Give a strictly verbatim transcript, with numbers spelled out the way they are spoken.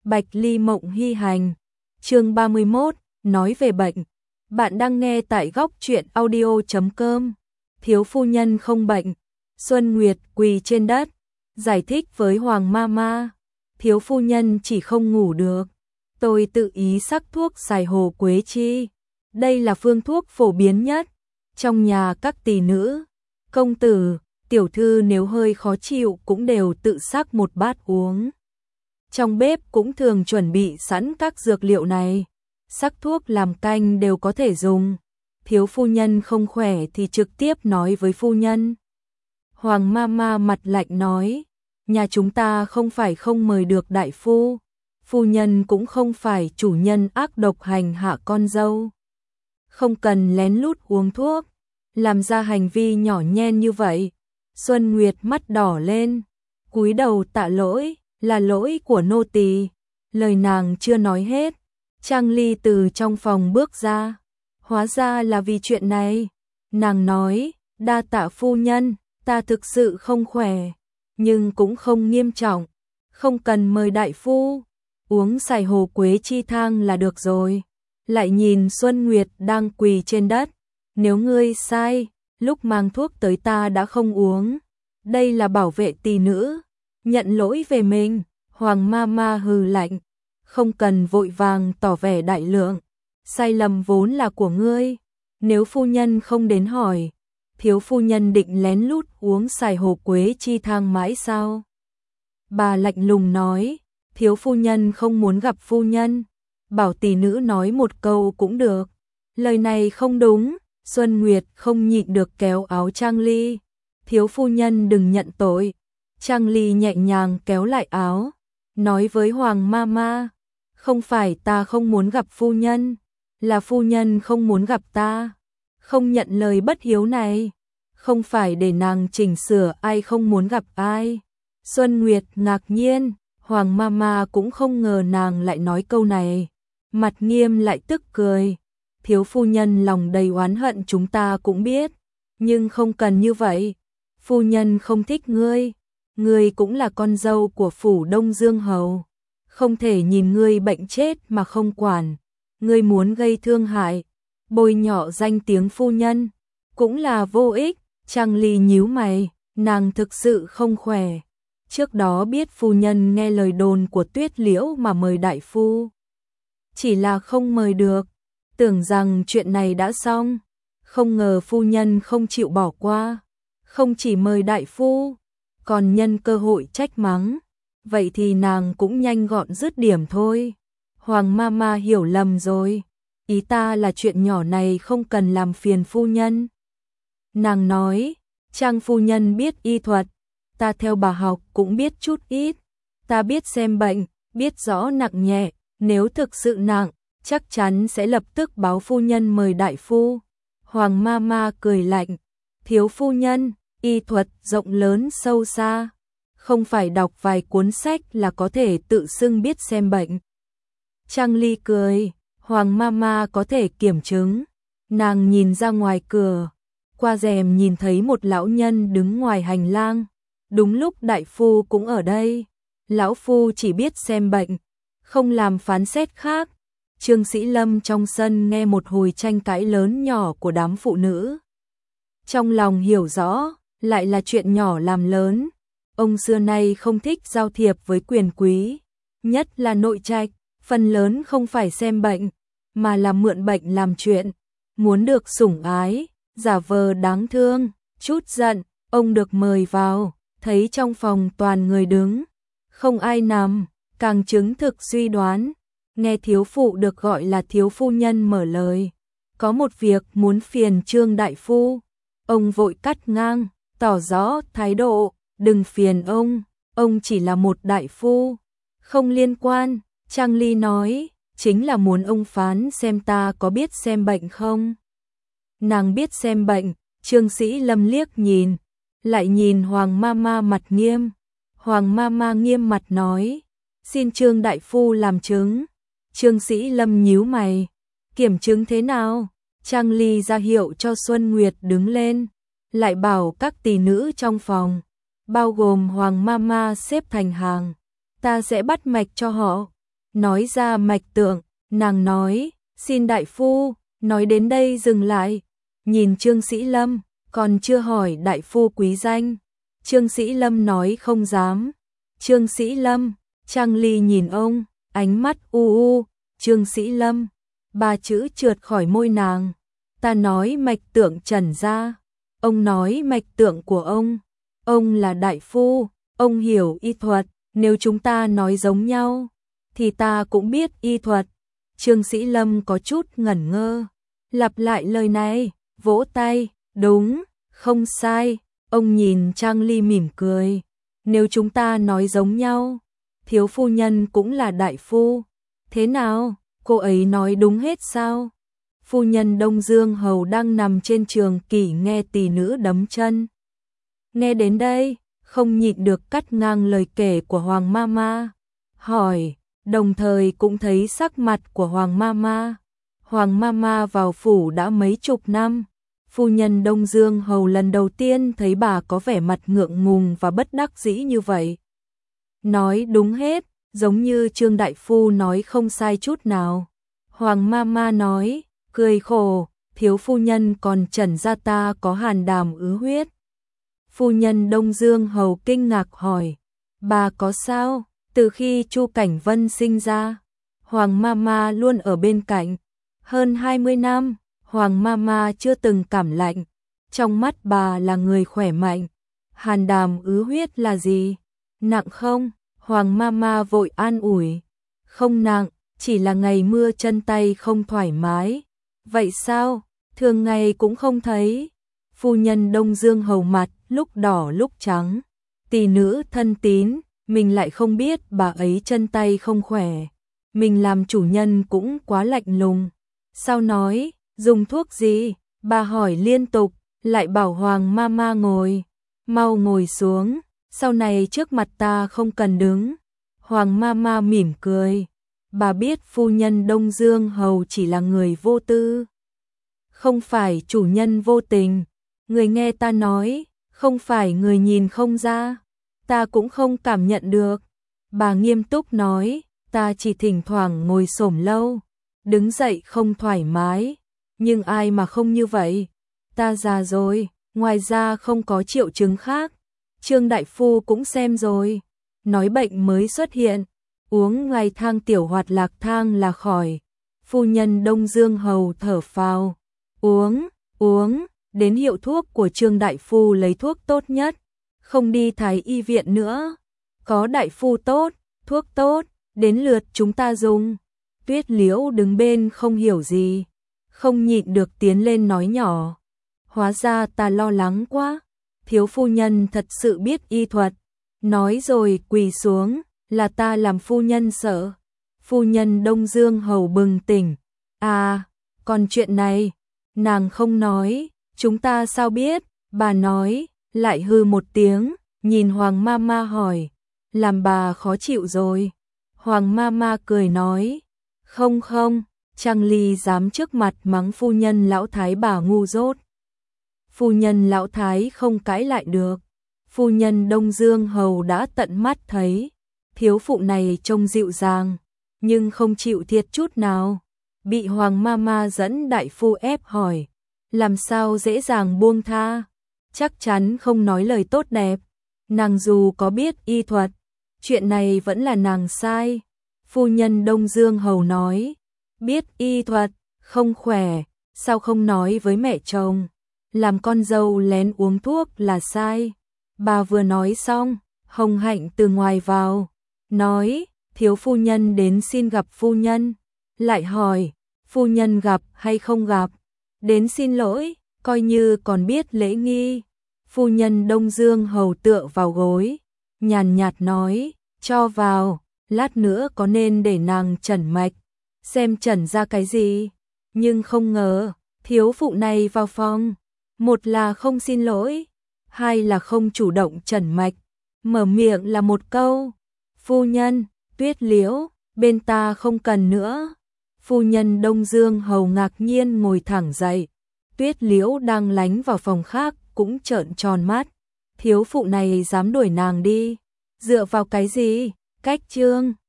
Bạch Ly Mộng Hy Hành. Chương ba mươi mốt, nói về bệnh. Bạn đang nghe tại góc truyện audio chấm com. Thiếu phu nhân không bệnh. Xuân Nguyệt quỳ trên đất, giải thích với Hoàng Mama. Thiếu phu nhân chỉ không ngủ được. Tôi tự ý sắc thuốc xài hồ quế chi. Đây là phương thuốc phổ biến nhất trong nhà các tỷ nữ. Công tử, tiểu thư nếu hơi khó chịu cũng đều tự sắc một bát uống. Trong bếp cũng thường chuẩn bị sẵn các dược liệu này. Sắc thuốc làm canh đều có thể dùng. Thiếu phu nhân không khỏe thì trực tiếp nói với phu nhân. Hoàng Mama mặt lạnh nói, nhà chúng ta không phải không mời được đại phu. Phu nhân cũng không phải chủ nhân ác độc hành hạ con dâu. Không cần lén lút uống thuốc, làm ra hành vi nhỏ nhen như vậy. Xuân Nguyệt mắt đỏ lên, cúi đầu tạ lỗi, là lỗi của nô tỳ. Lời nàng chưa nói hết, Trang Ly từ trong phòng bước ra. Hóa ra là vì chuyện này. Nàng nói, đa tạ phu nhân, ta thực sự không khỏe, nhưng cũng không nghiêm trọng, không cần mời đại phu, uống xài hồ quế chi thang là được rồi. Lại nhìn Xuân Nguyệt đang quỳ trên đất, nếu ngươi sai, lúc mang thuốc tới ta đã không uống. Đây là bảo vệ tỷ nữ, nhận lỗi về mình. Hoàng Mama hừ lạnh, không cần vội vàng tỏ vẻ đại lượng, sai lầm vốn là của ngươi. Nếu phu nhân không đến hỏi, thiếu phu nhân định lén lút uống xài hồ quế chi thang mãi sao? Bà lạnh lùng nói, thiếu phu nhân không muốn gặp phu nhân, bảo tỷ nữ nói một câu cũng được. Lời này không đúng. Xuân Nguyệt không nhịn được kéo áo Trang Ly. Thiếu phu nhân đừng nhận tội. Trang Ly nhẹ nhàng kéo lại áo, nói với Hoàng Mama, không phải ta không muốn gặp phu nhân, là phu nhân không muốn gặp ta. Không nhận lời bất hiếu này, không phải để nàng chỉnh sửa ai không muốn gặp ai. Xuân Nguyệt ngạc nhiên, Hoàng Mama cũng không ngờ nàng lại nói câu này. Mặt nghiêm lại tức cười, thiếu phu nhân lòng đầy oán hận chúng ta cũng biết, nhưng không cần như vậy. Phu nhân không thích ngươi, ngươi cũng là con dâu của phủ Đông Dương Hầu, không thể nhìn ngươi bệnh chết mà không quản. Ngươi muốn gây thương hại, bôi nhọ danh tiếng phu nhân, cũng là vô ích. Trang Ly nhíu mày, nàng thực sự không khỏe. Trước đó biết phu nhân nghe lời đồn của Tuyết Liễu mà mời đại phu, chỉ là không mời được, tưởng rằng chuyện này đã xong, không ngờ phu nhân không chịu bỏ qua, không chỉ mời đại phu, còn nhân cơ hội trách mắng. Vậy thì nàng cũng nhanh gọn dứt điểm thôi. Hoàng Mama hiểu lầm rồi, ý ta là chuyện nhỏ này không cần làm phiền phu nhân. Nàng nói, Trang phu nhân biết y thuật, ta theo bà học cũng biết chút ít, ta biết xem bệnh, biết rõ nặng nhẹ, nếu thực sự nặng, chắc chắn sẽ lập tức báo phu nhân mời đại phu. Hoàng Mama cười lạnh, thiếu phu nhân, y thuật rộng lớn sâu xa, không phải đọc vài cuốn sách là có thể tự xưng biết xem bệnh. Trang Ly cười, Hoàng Mama có thể kiểm chứng. Nàng nhìn ra ngoài cửa, qua rèm nhìn thấy một lão nhân đứng ngoài hành lang. Đúng lúc đại phu cũng ở đây. Lão phu chỉ biết xem bệnh, không làm phán xét khác. Trương Sĩ Lâm trong sân nghe một hồi tranh cãi lớn nhỏ của đám phụ nữ. Trong lòng hiểu rõ, lại là chuyện nhỏ làm lớn. Ông xưa nay không thích giao thiệp với quyền quý, nhất là nội trạch, phần lớn không phải xem bệnh, mà là mượn bệnh làm chuyện. Muốn được sủng ái, giả vờ đáng thương, chút giận, ông được mời vào, thấy trong phòng toàn người đứng, không ai nằm, càng chứng thực suy đoán. Nghe thiếu phụ được gọi là thiếu phu nhân mở lời, có một việc muốn phiền Trương đại phu. Ông vội cắt ngang, tỏ rõ thái độ, đừng phiền ông, ông chỉ là một đại phu, không liên quan. Trang Ly nói, chính là muốn ông phán xem ta có biết xem bệnh không. Nàng biết xem bệnh. Trương Sĩ Lâm liếc nhìn, lại nhìn Hoàng Mama mặt nghiêm. Hoàng Mama nghiêm mặt nói, xin Trương đại phu làm chứng. Trương Sĩ Lâm nhíu mày, kiểm chứng thế nào? Trang Ly ra hiệu cho Xuân Nguyệt đứng lên, lại bảo các tỷ nữ trong phòng, bao gồm Hoàng Mama xếp thành hàng, ta sẽ bắt mạch cho họ. nói ra mạch tượng, nàng nói, xin đại phu, nói đến đây dừng lại, nhìn Trương Sĩ Lâm, còn chưa hỏi đại phu quý danh. Trương Sĩ Lâm nói không dám. Trương Sĩ Lâm, Trang Ly nhìn ông, ánh mắt u u, Trương Sĩ Lâm, ba chữ trượt khỏi môi nàng. Ta nói mạch tượng Trần gia, ông nói mạch tượng của ông, ông là đại phu, ông hiểu y thuật, nếu chúng ta nói giống nhau, thì ta cũng biết y thuật. Trương Sĩ Lâm có chút ngẩn ngơ, lặp lại lời này, vỗ tay, đúng, không sai, ông nhìn Trang Ly mỉm cười, nếu chúng ta nói giống nhau, thiếu phu nhân cũng là đại phu, thế nào, cô ấy nói đúng hết sao? Phu nhân Đông Dương Hầu đang nằm trên trường kỷ nghe tỷ nữ đấm chân. Nghe đến đây, không nhịn được cắt ngang lời kể của Hoàng Mama, hỏi, đồng thời cũng thấy sắc mặt của Hoàng Mama. Hoàng Mama vào phủ đã mấy chục năm, phu nhân Đông Dương Hầu lần đầu tiên thấy bà có vẻ mặt ngượng ngùng và bất đắc dĩ như vậy. Nói đúng hết, giống như Trương đại phu nói không sai chút nào. Hoàng Mama nói, cười khổ, thiếu phu nhân còn trần ra ta có hàn đàm ứ huyết. Phu nhân Đông Dương Hầu kinh ngạc hỏi, bà có sao? Từ khi Chu Cảnh Vân sinh ra, Hoàng Mama luôn ở bên cạnh. Hơn hai mươi năm, Hoàng Mama chưa từng cảm lạnh. Trong mắt bà là người khỏe mạnh. Hàn đàm ứ huyết là gì? Nặng không? Hoàng Mama vội an ủi. Không nặng, chỉ là ngày mưa chân tay không thoải mái. Vậy sao? Thường ngày cũng không thấy. Phu nhân Đông Dương Hầu mặt lúc đỏ lúc trắng. Tỷ nữ thân tín, mình lại không biết bà ấy chân tay không khỏe. Mình làm chủ nhân cũng quá lạnh lùng. Sao nói, dùng thuốc gì? Bà hỏi liên tục, lại bảo Hoàng Mama ngồi. Mau ngồi xuống, sau này trước mặt ta không cần đứng. Hoàng Mama mỉm cười. Bà biết phu nhân Đông Dương Hầu chỉ là người vô tư, không phải chủ nhân vô tình. Người nghe ta nói, không phải người nhìn không ra, ta cũng không cảm nhận được. Bà nghiêm túc nói, ta chỉ thỉnh thoảng ngồi xổm lâu, đứng dậy không thoải mái, nhưng ai mà không như vậy. Ta già rồi, ngoài ra không có triệu chứng khác. Trương đại phu cũng xem rồi, nói bệnh mới xuất hiện, uống ngày thang tiểu hoạt lạc thang là khỏi. Phu nhân Đông Dương Hầu thở phào, uống, uống, đến hiệu thuốc của Trương đại phu lấy thuốc tốt nhất, không đi thái y viện nữa. Có đại phu tốt, thuốc tốt, đến lượt chúng ta dùng. Tuyết Liễu đứng bên không hiểu gì, không nhịn được tiến lên nói nhỏ. Hóa ra ta lo lắng quá, thiếu phu nhân thật sự biết y thuật. Nói rồi quỳ xuống, là ta làm phu nhân sợ. Phu nhân Đông Dương Hầu bừng tỉnh. À, còn chuyện này, nàng không nói, chúng ta sao biết? Bà nói, lại hư một tiếng, nhìn Hoàng Mama hỏi, làm bà khó chịu rồi. Hoàng Mama cười nói, không không, Trang Ly dám trước mặt mắng phu nhân lão thái bà ngu dốt. Phu nhân lão thái không cãi lại được. Phu nhân Đông Dương Hầu đã tận mắt thấy, thiếu phụ này trông dịu dàng, nhưng không chịu thiệt chút nào. Bị Hoàng Mama dẫn đại phu ép hỏi, làm sao dễ dàng buông tha, chắc chắn không nói lời tốt đẹp. Nàng dù có biết y thuật, chuyện này vẫn là nàng sai. Phu nhân Đông Dương Hầu nói, biết y thuật, không khỏe, sao không nói với mẹ chồng, làm con dâu lén uống thuốc là sai. Bà vừa nói xong, Hồng Hạnh từ ngoài vào, nói, thiếu phu nhân đến xin gặp phu nhân. Lại hỏi, phu nhân gặp hay không gặp? Đến xin lỗi, coi như còn biết lễ nghi. Phu nhân Đông Dương Hầu tựa vào gối, nhàn nhạt nói, cho vào, lát nữa có nên để nàng chẩn mạch, xem chẩn ra cái gì. Nhưng không ngờ, thiếu phụ này vào phòng, một là không xin lỗi, hai là không chủ động chẩn mạch, mở miệng là một câu, phu nhân, Tuyết Liễu, bên ta không cần nữa. Phu nhân Đông Dương Hầu ngạc nhiên ngồi thẳng dậy, Tuyết Liễu đang lánh vào phòng khác cũng trợn tròn mắt, thiếu phụ này dám đuổi nàng đi, dựa vào cái gì? Cách Trương